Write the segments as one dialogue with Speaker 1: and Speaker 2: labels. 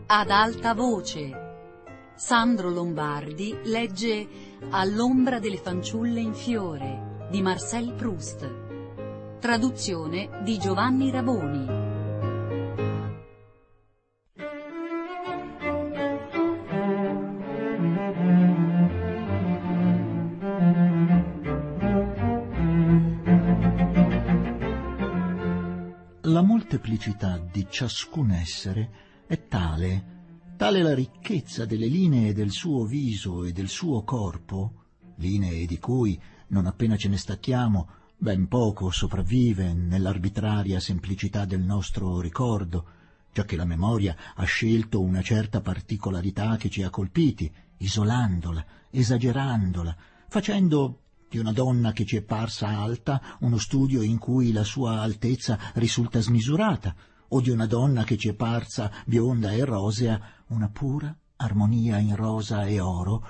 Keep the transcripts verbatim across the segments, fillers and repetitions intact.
Speaker 1: Ad alta voce. Sandro Lombardi legge All'ombra delle fanciulle in fiore di Marcel Proust. Traduzione di Giovanni Raboni.
Speaker 2: La molteplicità di ciascun essere è tale, tale la ricchezza delle linee del suo viso e del suo corpo, linee di cui, non appena ce ne stacchiamo, ben poco sopravvive nell'arbitraria semplicità del nostro ricordo, giacché la memoria ha scelto una certa particolarità che ci ha colpiti, isolandola, esagerandola, facendo di una donna che ci è parsa alta uno studio in cui la sua altezza risulta smisurata, o di una donna che ci è parsa bionda e rosea una pura armonia in rosa e oro,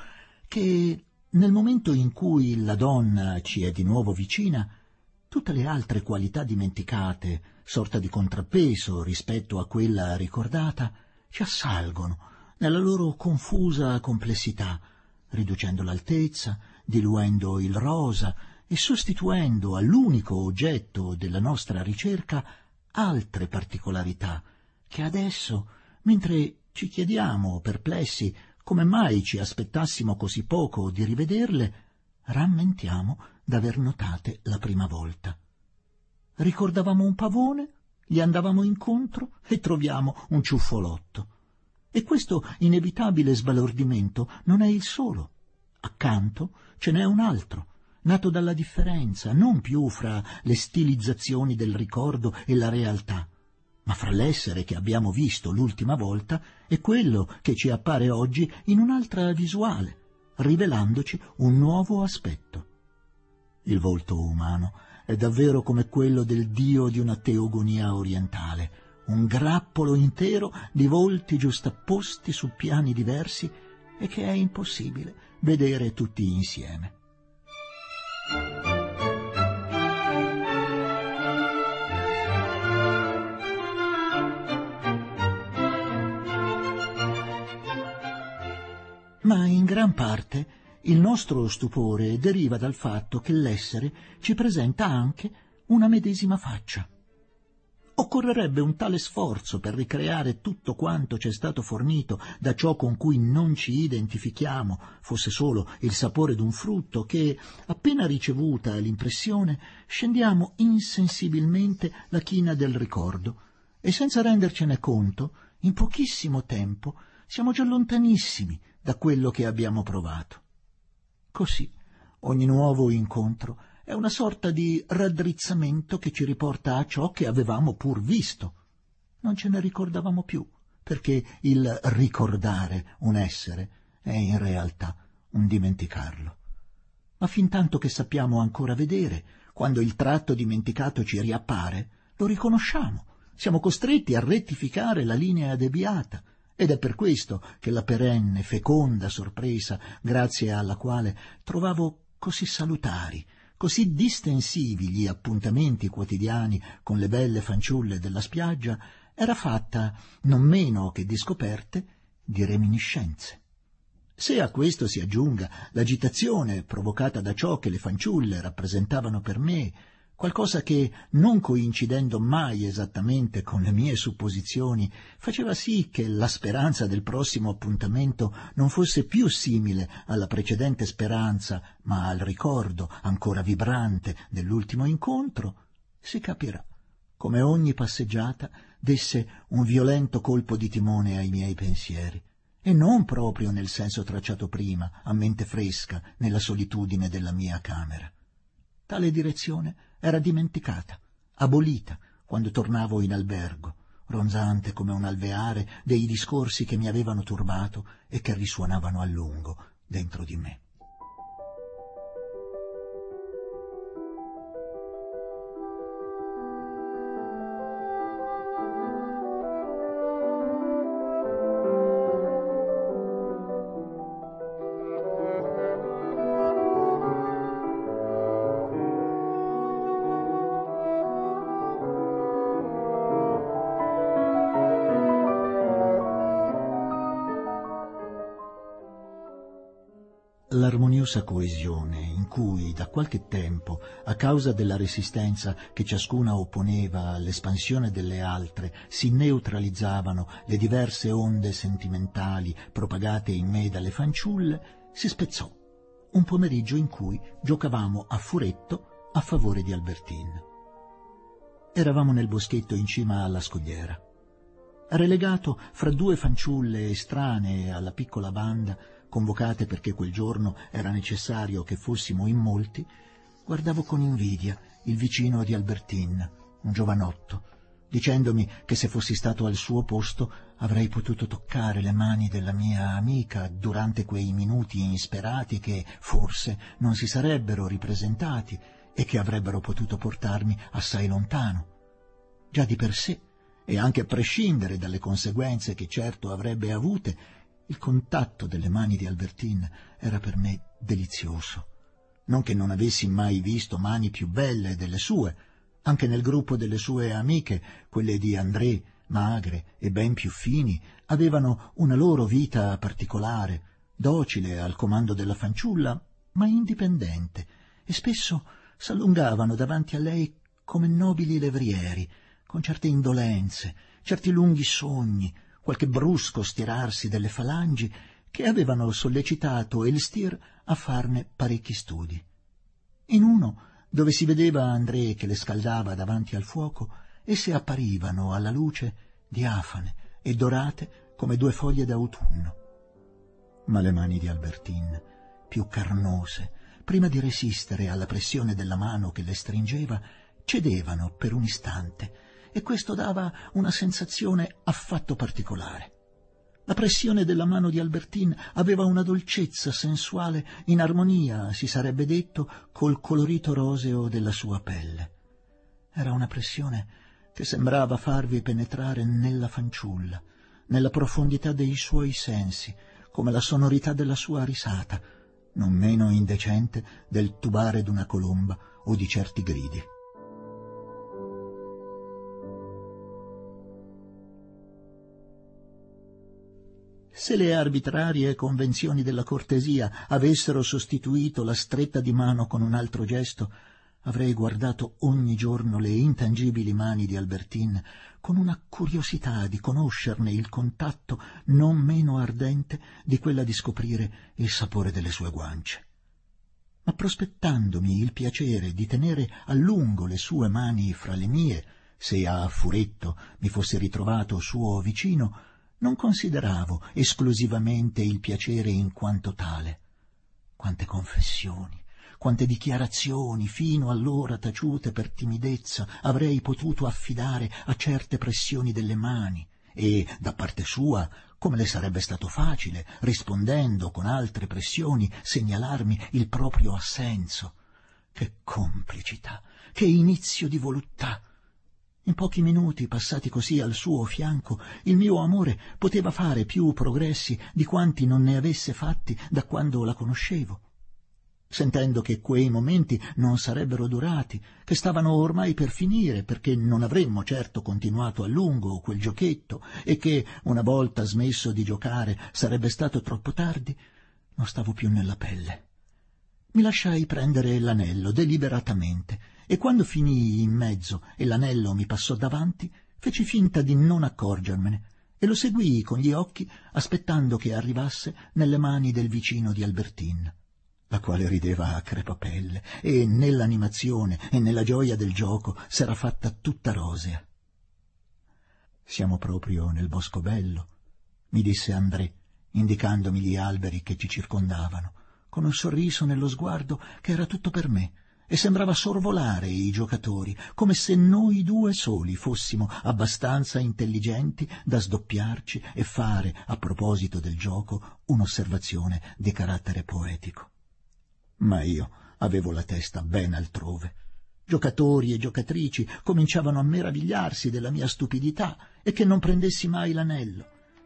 Speaker 2: che nel momento in cui la donna ci è di nuovo vicina, tutte le altre qualità dimenticate, sorta di contrappeso rispetto a quella ricordata, ci assalgono nella loro confusa complessità, riducendo l'altezza, diluendo il rosa e sostituendo all'unico oggetto della nostra ricerca altre particolarità che adesso, mentre ci chiediamo perplessi come mai ci aspettassimo così poco di rivederle, rammentiamo d'aver notate la prima volta. Ricordavamo un pavone, gli andavamo incontro e troviamo un ciuffolotto. E questo inevitabile sbalordimento non è il solo. Accanto ce n'è un altro, nato dalla differenza, non più fra le stilizzazioni del ricordo e la realtà, ma fra l'essere che abbiamo visto l'ultima volta e quello che ci appare oggi in un'altra visuale, rivelandoci un nuovo aspetto. Il volto umano è davvero come quello del dio di una teogonia orientale, un grappolo intero di volti giustapposti su piani diversi e che è impossibile vedere tutti insieme. Ma in gran parte il nostro stupore deriva dal fatto che l'essere ci presenta anche una medesima faccia. Occorrerebbe un tale sforzo per ricreare tutto quanto ci è stato fornito da ciò con cui non ci identifichiamo, fosse solo il sapore d'un frutto, che, appena ricevuta l'impressione, scendiamo insensibilmente la china del ricordo e, senza rendercene conto, in pochissimo tempo siamo già lontanissimi da quello che abbiamo provato. Così, ogni nuovo incontro è una sorta di raddrizzamento che ci riporta a ciò che avevamo pur visto. Non ce ne ricordavamo più, perché il ricordare un essere è in realtà un dimenticarlo. Ma fintanto che sappiamo ancora vedere, quando il tratto dimenticato ci riappare, lo riconosciamo, siamo costretti a rettificare la linea deviata, ed è per questo che la perenne, feconda sorpresa, grazie alla quale trovavo così salutari, così distensivi gli appuntamenti quotidiani con le belle fanciulle della spiaggia, era fatta, non meno che di scoperte, di reminiscenze. Se a questo si aggiunga l'agitazione provocata da ciò che le fanciulle rappresentavano per me, qualcosa che, non coincidendo mai esattamente con le mie supposizioni, faceva sì che la speranza del prossimo appuntamento non fosse più simile alla precedente speranza, ma al ricordo ancora vibrante dell'ultimo incontro, si capirà come ogni passeggiata desse un violento colpo di timone ai miei pensieri, e non proprio nel senso tracciato prima, a mente fresca, nella solitudine della mia camera. Tale direzione era dimenticata, abolita, quando tornavo in albergo, ronzante come un alveare dei discorsi che mi avevano turbato e che risuonavano a lungo dentro di me. armoniosa coesione in cui da qualche tempo, a causa della resistenza che ciascuna opponeva all'espansione delle altre, si neutralizzavano le diverse onde sentimentali propagate in me dalle fanciulle, si spezzò un pomeriggio in cui giocavamo a furetto a favore di Albertine. Eravamo nel boschetto in cima alla scogliera. Relegato fra due fanciulle estranee alla piccola banda, convocate perché quel giorno era necessario che fossimo in molti, guardavo con invidia il vicino di Albertine, un giovanotto, dicendomi che se fossi stato al suo posto avrei potuto toccare le mani della mia amica durante quei minuti insperati che forse non si sarebbero ripresentati e che avrebbero potuto portarmi assai lontano. Già di per sé, e anche a prescindere dalle conseguenze che certo avrebbe avute, il contatto delle mani di Albertine era per me delizioso. Non che non avessi mai visto mani più belle delle sue. Anche nel gruppo delle sue amiche, quelle di André, magre e ben più fini, avevano una loro vita particolare, docile al comando della fanciulla, ma indipendente, e spesso s'allungavano davanti a lei come nobili levrieri, con certe indolenze, certi lunghi sogni, qualche brusco stirarsi delle falangi che avevano sollecitato Elstir a farne parecchi studi. In uno, dove si vedeva André che le scaldava davanti al fuoco, esse apparivano alla luce diafane e dorate come due foglie d'autunno. Ma le mani di Albertine, più carnose, prima di resistere alla pressione della mano che le stringeva, cedevano per un istante, e questo dava una sensazione affatto particolare. La pressione della mano di Albertine aveva una dolcezza sensuale in armonia, si sarebbe detto, col colorito roseo della sua pelle. Era una pressione che sembrava farvi penetrare nella fanciulla, nella profondità dei suoi sensi, come la sonorità della sua risata, non meno indecente del tubare d'una colomba o di certi gridi. Se le arbitrarie convenzioni della cortesia avessero sostituito la stretta di mano con un altro gesto, avrei guardato ogni giorno le intangibili mani di Albertine con una curiosità di conoscerne il contatto non meno ardente di quella di scoprire il sapore delle sue guance. Ma prospettandomi il piacere di tenere a lungo le sue mani fra le mie, se a furetto mi fossi ritrovato suo vicino, non consideravo esclusivamente il piacere in quanto tale. Quante confessioni, quante dichiarazioni, fino allora taciute per timidezza, avrei potuto affidare a certe pressioni delle mani, e, da parte sua, come le sarebbe stato facile, rispondendo con altre pressioni, segnalarmi il proprio assenso. Che complicità, che inizio di voluttà! In pochi minuti passati così al suo fianco, il mio amore poteva fare più progressi di quanti non ne avesse fatti da quando la conoscevo. Sentendo che quei momenti non sarebbero durati, che stavano ormai per finire perché non avremmo certo continuato a lungo quel giochetto e che, una volta smesso di giocare, sarebbe stato troppo tardi, non stavo più nella pelle. Mi lasciai prendere l'anello deliberatamente e quando finii in mezzo e l'anello mi passò davanti, feci finta di non accorgermene e lo seguii con gli occhi aspettando che arrivasse nelle mani del vicino di Albertine, la quale rideva a crepapelle e nell'animazione e nella gioia del gioco s'era fatta tutta rosea. «Siamo proprio nel Bosco Bello», mi disse André, indicandomi gli alberi che ci circondavano, con un sorriso nello sguardo che era tutto per me, e sembrava sorvolare i giocatori, come se noi due soli fossimo abbastanza intelligenti da sdoppiarci e fare, a proposito del gioco, un'osservazione di carattere poetico. Ma io avevo la testa ben altrove. Giocatori e giocatrici cominciavano a meravigliarsi della mia stupidità e che non prendessi mai l'anello.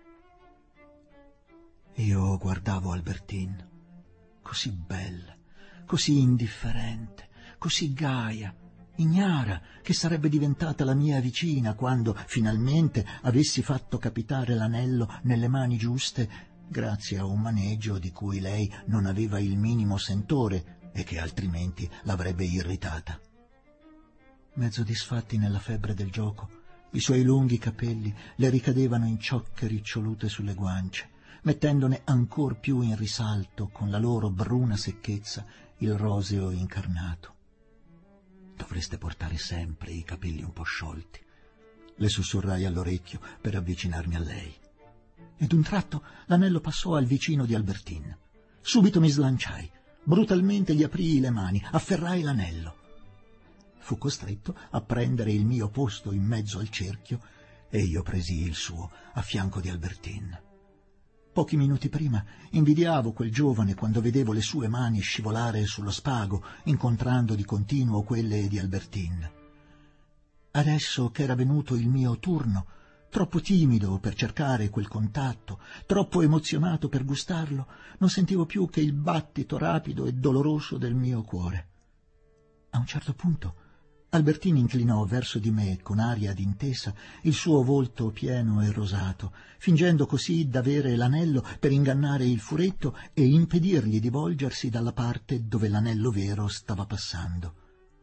Speaker 2: Io guardavo Albertine, così bella, così indifferente, così gaia, ignara che sarebbe diventata la mia vicina quando finalmente avessi fatto capitare l'anello nelle mani giuste grazie a un maneggio di cui lei non aveva il minimo sentore e che altrimenti l'avrebbe irritata. Mezzo disfatti nella febbre del gioco, i suoi lunghi capelli le ricadevano in ciocche ricciolute sulle guance, mettendone ancor più in risalto con la loro bruna secchezza il roseo incarnato. «Dovreste portare sempre i capelli un po' sciolti», le sussurrai all'orecchio per avvicinarmi a lei. E d'un tratto l'anello passò al vicino di Albertine. Subito mi slanciai, brutalmente gli aprii le mani, afferrai l'anello. Fu costretto a prendere il mio posto in mezzo al cerchio e io presi il suo a fianco di Albertine. Pochi minuti prima invidiavo quel giovane quando vedevo le sue mani scivolare sullo spago, incontrando di continuo quelle di Albertine. Adesso che era venuto il mio turno, troppo timido per cercare quel contatto, troppo emozionato per gustarlo, non sentivo più che il battito rapido e doloroso del mio cuore. A un certo punto Albertine inclinò verso di me con aria d'intesa il suo volto pieno e rosato, fingendo così d'avere l'anello per ingannare il furetto e impedirgli di volgersi dalla parte dove l'anello vero stava passando.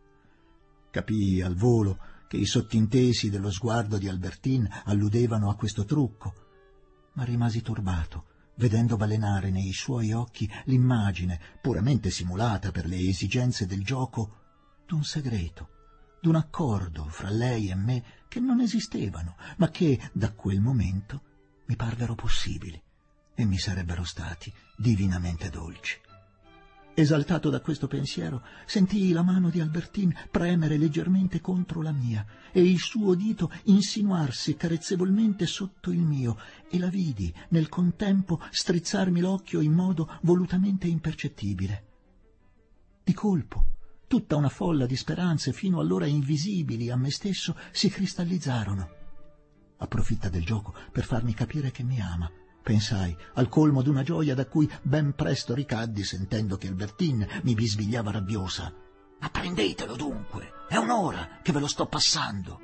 Speaker 2: Capii al volo che i sottintesi dello sguardo di Albertine alludevano a questo trucco, ma rimasi turbato, vedendo balenare nei suoi occhi l'immagine, puramente simulata per le esigenze del gioco, d'un segreto, d'un accordo fra lei e me che non esistevano, ma che da quel momento mi parvero possibili e mi sarebbero stati divinamente dolci. Esaltato da questo pensiero, sentii la mano di Albertine premere leggermente contro la mia e il suo dito insinuarsi carezzevolmente sotto il mio e la vidi nel contempo strizzarmi l'occhio in modo volutamente impercettibile. Di colpo tutta una folla di speranze fino allora invisibili a me stesso si cristallizzarono. Approfitta del gioco per farmi capire che mi ama, pensai, al colmo d'una gioia da cui ben presto ricaddi sentendo che Albertine mi bisbigliava rabbiosa. «Ma prendetelo dunque, è un'ora che ve lo sto passando!»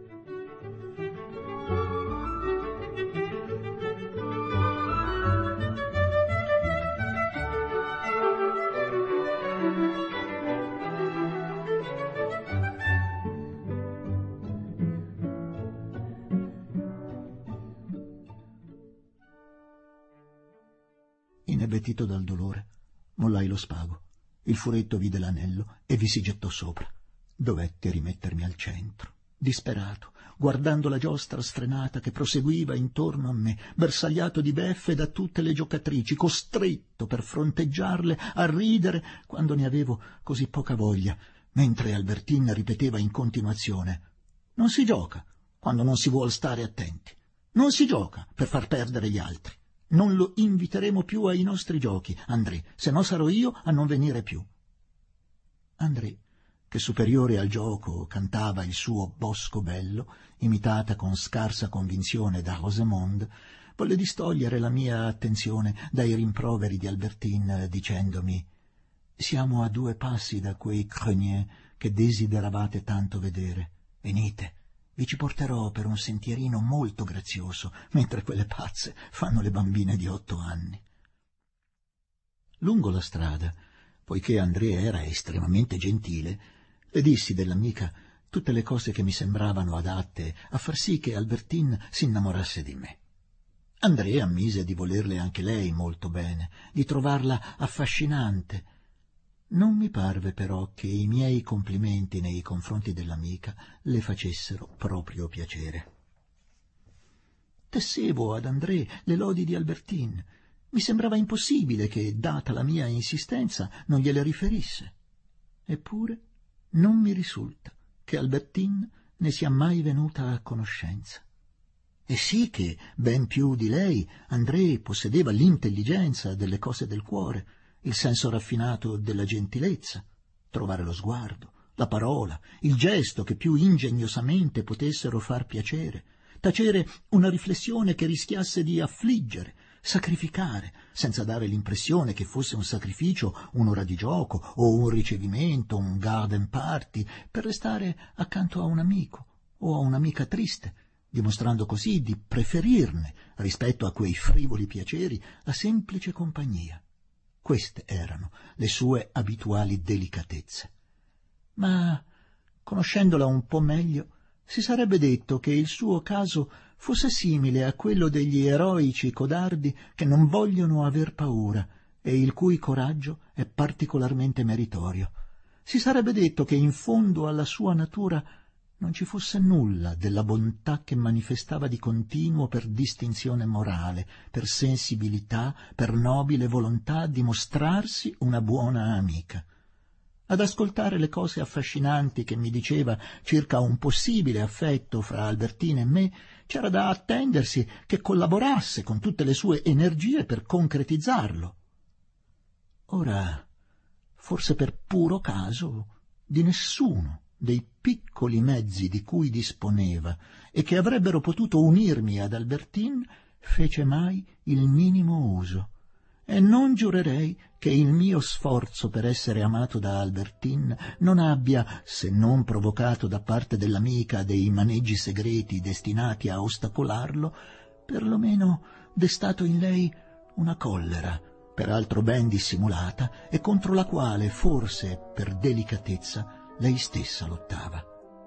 Speaker 2: Inebetito dal dolore, mollai lo spago. Il furetto vide l'anello e vi si gettò sopra. Dovetti rimettermi al centro, disperato, guardando la giostra sfrenata che proseguiva intorno a me, bersagliato di beffe da tutte le giocatrici, costretto per fronteggiarle a ridere quando ne avevo così poca voglia, mentre Albertine ripeteva in continuazione: «Non si gioca quando non si vuol stare attenti. Non si gioca per far perdere gli altri. Non lo inviteremo più ai nostri giochi, André, se no sarò io a non venire più». André, che superiore al gioco cantava il suo Bosco Bello, imitata con scarsa convinzione da Rosemonde, volle distogliere la mia attenzione dai rimproveri di Albertine dicendomi: «Siamo a due passi da quei Crenier che desideravate tanto vedere. Venite, vi ci porterò per un sentierino molto grazioso, mentre quelle pazze fanno le bambine di otto anni». Lungo la strada, poiché Andrea era estremamente gentile, le dissi dell'amica tutte le cose che mi sembravano adatte a far sì che Albertine si innamorasse di me. Andrea ammise di volerle anche lei molto bene, di trovarla affascinante. Non mi parve però che i miei complimenti nei confronti dell'amica le facessero proprio piacere. Tessevo ad André le lodi di Albertine. Mi sembrava impossibile che, data la mia insistenza, non gliele riferisse. Eppure non mi risulta che Albertine ne sia mai venuta a conoscenza. E sì che, ben più di lei, André possedeva l'intelligenza delle cose del cuore, il senso raffinato della gentilezza, trovare lo sguardo, la parola, il gesto che più ingegnosamente potessero far piacere, tacere una riflessione che rischiasse di affliggere, sacrificare, senza dare l'impressione che fosse un sacrificio un'ora di gioco o un ricevimento, un garden party, per restare accanto a un amico o a un'amica triste, dimostrando così di preferirne, rispetto a quei frivoli piaceri, la semplice compagnia. Queste erano le sue abituali delicatezze. Ma, conoscendola un po' meglio, si sarebbe detto che il suo caso fosse simile a quello degli eroici codardi che non vogliono aver paura e il cui coraggio è particolarmente meritorio. Si sarebbe detto che in fondo alla sua natura non ci fosse nulla della bontà che manifestava di continuo per distinzione morale, per sensibilità, per nobile volontà di mostrarsi una buona amica. Ad ascoltare le cose affascinanti che mi diceva circa un possibile affetto fra Albertine e me, c'era da attendersi che collaborasse con tutte le sue energie per concretizzarlo. Ora, forse per puro caso, di nessuno dei piccoli mezzi di cui disponeva e che avrebbero potuto unirmi ad Albertine fece mai il minimo uso, e non giurerei che il mio sforzo per essere amato da Albertine non abbia, se non provocato da parte dell'amica dei maneggi segreti destinati a ostacolarlo, perlomeno destato in lei una collera, peraltro ben dissimulata, e contro la quale forse per delicatezza lei stessa lottava.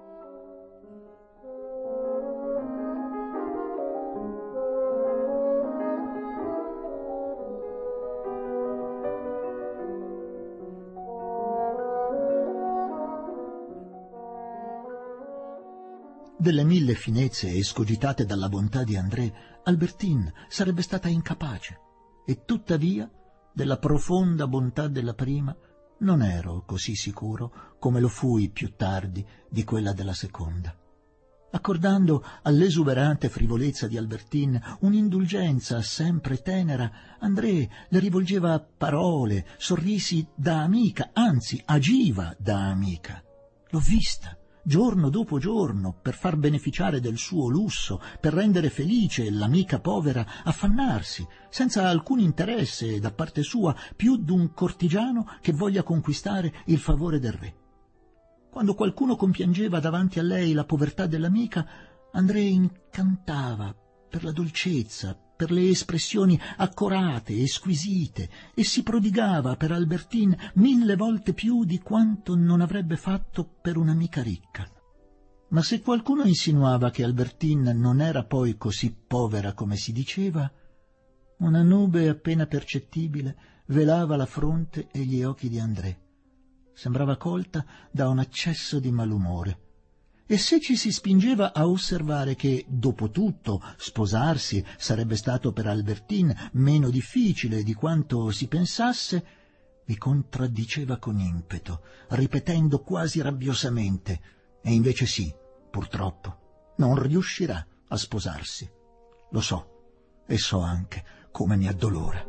Speaker 2: Delle mille finezze escogitate dalla bontà di André, Albertine sarebbe stata incapace, e tuttavia della profonda bontà della prima non ero così sicuro come lo fui più tardi di quella della seconda. Accordando all'esuberante frivolezza di Albertine un'indulgenza sempre tenera, André le rivolgeva parole, sorrisi da amica, anzi agiva da amica. L'ho vista giorno dopo giorno, per far beneficiare del suo lusso, per rendere felice l'amica povera, affannarsi, senza alcun interesse da parte sua, più d'un cortigiano che voglia conquistare il favore del re. Quando qualcuno compiangeva davanti a lei la povertà dell'amica, André incantava per la dolcezza, per le espressioni accorate e squisite, e si prodigava per Albertine mille volte più di quanto non avrebbe fatto per un'amica ricca. Ma se qualcuno insinuava che Albertine non era poi così povera come si diceva, una nube appena percettibile velava la fronte e gli occhi di André. Sembrava colta da un accesso di malumore. E se ci si spingeva a osservare che, dopo tutto, sposarsi sarebbe stato per Albertine meno difficile di quanto si pensasse, mi contraddiceva con impeto, ripetendo quasi rabbiosamente: e invece sì, purtroppo, non riuscirà a sposarsi. Lo so, e so anche come mi addolora.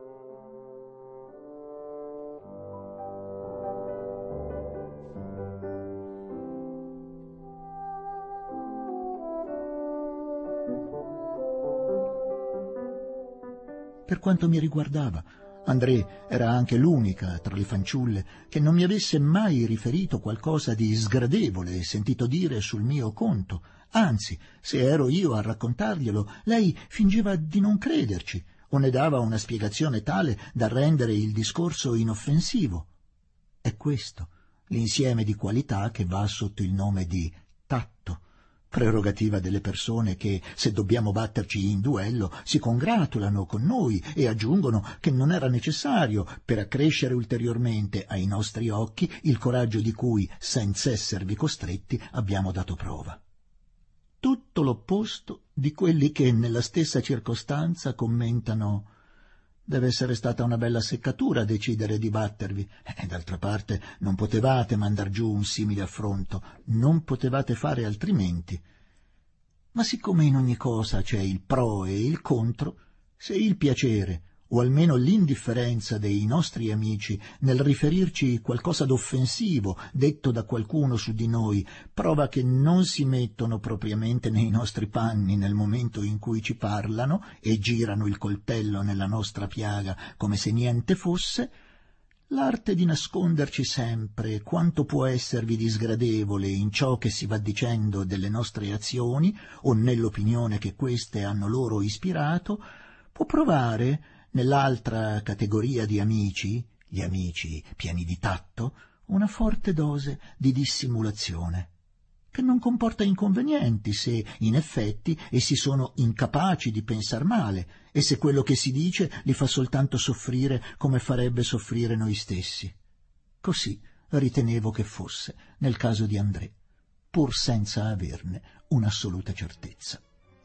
Speaker 2: Per quanto mi riguardava, André era anche l'unica tra le fanciulle che non mi avesse mai riferito qualcosa di sgradevole sentito dire sul mio conto. Anzi, se ero io a raccontarglielo, lei fingeva di non crederci o ne dava una spiegazione tale da rendere il discorso inoffensivo. È questo l'insieme di qualità che va sotto il nome di tatto, prerogativa delle persone che, se dobbiamo batterci in duello, si congratulano con noi e aggiungono che non era necessario per accrescere ulteriormente ai nostri occhi il coraggio di cui, senza esservi costretti, abbiamo dato prova. Tutto l'opposto di quelli che, nella stessa circostanza, commentano: deve essere stata una bella seccatura decidere di battervi. E d'altra parte non potevate mandar giù un simile affronto, non potevate fare altrimenti. Ma siccome in ogni cosa c'è il pro e il contro, se il piacere, o almeno l'indifferenza dei nostri amici nel riferirci qualcosa d'offensivo detto da qualcuno su di noi, prova che non si mettono propriamente nei nostri panni nel momento in cui ci parlano e girano il coltello nella nostra piaga come se niente fosse, l'arte di nasconderci sempre quanto può esservi di sgradevole in ciò che si va dicendo delle nostre azioni o nell'opinione che queste hanno loro ispirato, può provare, nell'altra categoria di amici, gli amici pieni di tatto, una forte dose di dissimulazione, che non comporta inconvenienti se, in effetti, essi sono incapaci di pensar male e se quello che si dice li fa soltanto soffrire come farebbe soffrire noi stessi. Così ritenevo che fosse nel caso di André, pur senza averne un'assoluta certezza.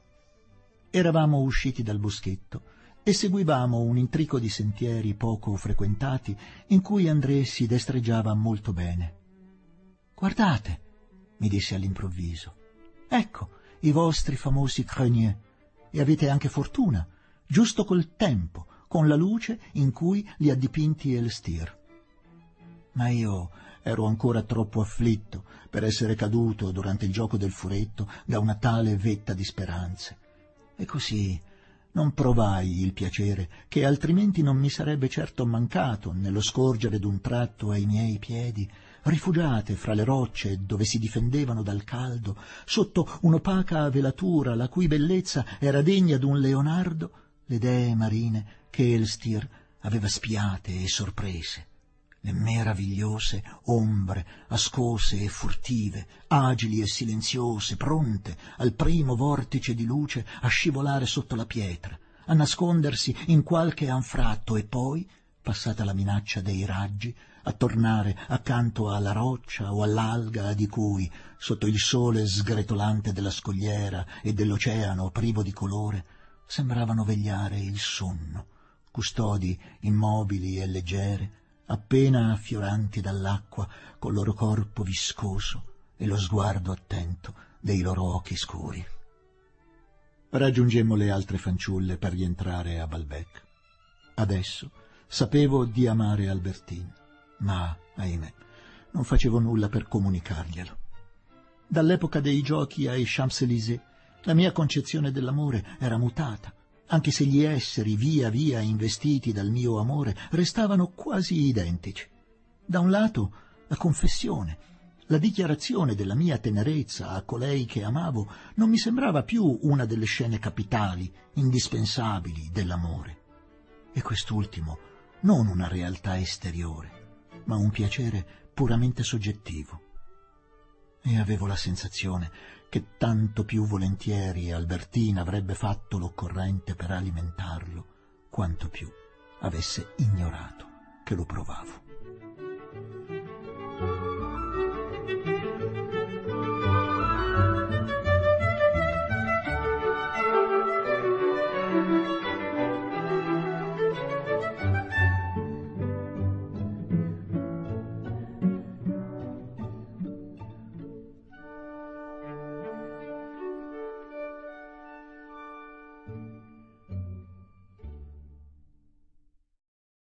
Speaker 2: Eravamo usciti dal boschetto e seguivamo un intrico di sentieri poco frequentati in cui André si destreggiava molto bene. «Guardate», mi disse all'improvviso, «ecco i vostri famosi Crenier, e avete anche fortuna, giusto col tempo, con la luce in cui li ha dipinti Elstir». Ma io ero ancora troppo afflitto per essere caduto durante il gioco del furetto da una tale vetta di speranze, e così non provai il piacere che altrimenti non mi sarebbe certo mancato nello scorgere d'un tratto ai miei piedi, rifugiate fra le rocce dove si difendevano dal caldo, sotto un'opaca velatura la cui bellezza era degna d'un Leonardo, le dee marine che Elstir aveva spiate e sorprese, le meravigliose ombre ascose e furtive, agili e silenziose, pronte al primo vortice di luce a scivolare sotto la pietra, a nascondersi in qualche anfratto e poi, passata la minaccia dei raggi, a tornare accanto alla roccia o all'alga di cui, sotto il sole sgretolante della scogliera e dell'oceano privo di colore, sembravano vegliare il sonno, custodi immobili e leggere, appena affioranti dall'acqua col loro corpo viscoso e lo sguardo attento dei loro occhi scuri. Raggiungemmo le altre fanciulle per rientrare a Balbec. Adesso sapevo di amare Albertine, ma, ahimè, non facevo nulla per comunicarglielo. Dall'epoca dei giochi ai Champs-Élysées la mia concezione dell'amore era mutata, anche se gli esseri via via investiti dal mio amore restavano quasi identici. Da un lato la confessione, la dichiarazione della mia tenerezza a colei che amavo non mi sembrava più una delle scene capitali, indispensabili dell'amore, e quest'ultimo non una realtà esteriore, ma un piacere puramente soggettivo. E avevo la sensazione che tanto più volentieri Albertina avrebbe fatto l'occorrente per alimentarlo, quanto più avesse ignorato che lo provavo.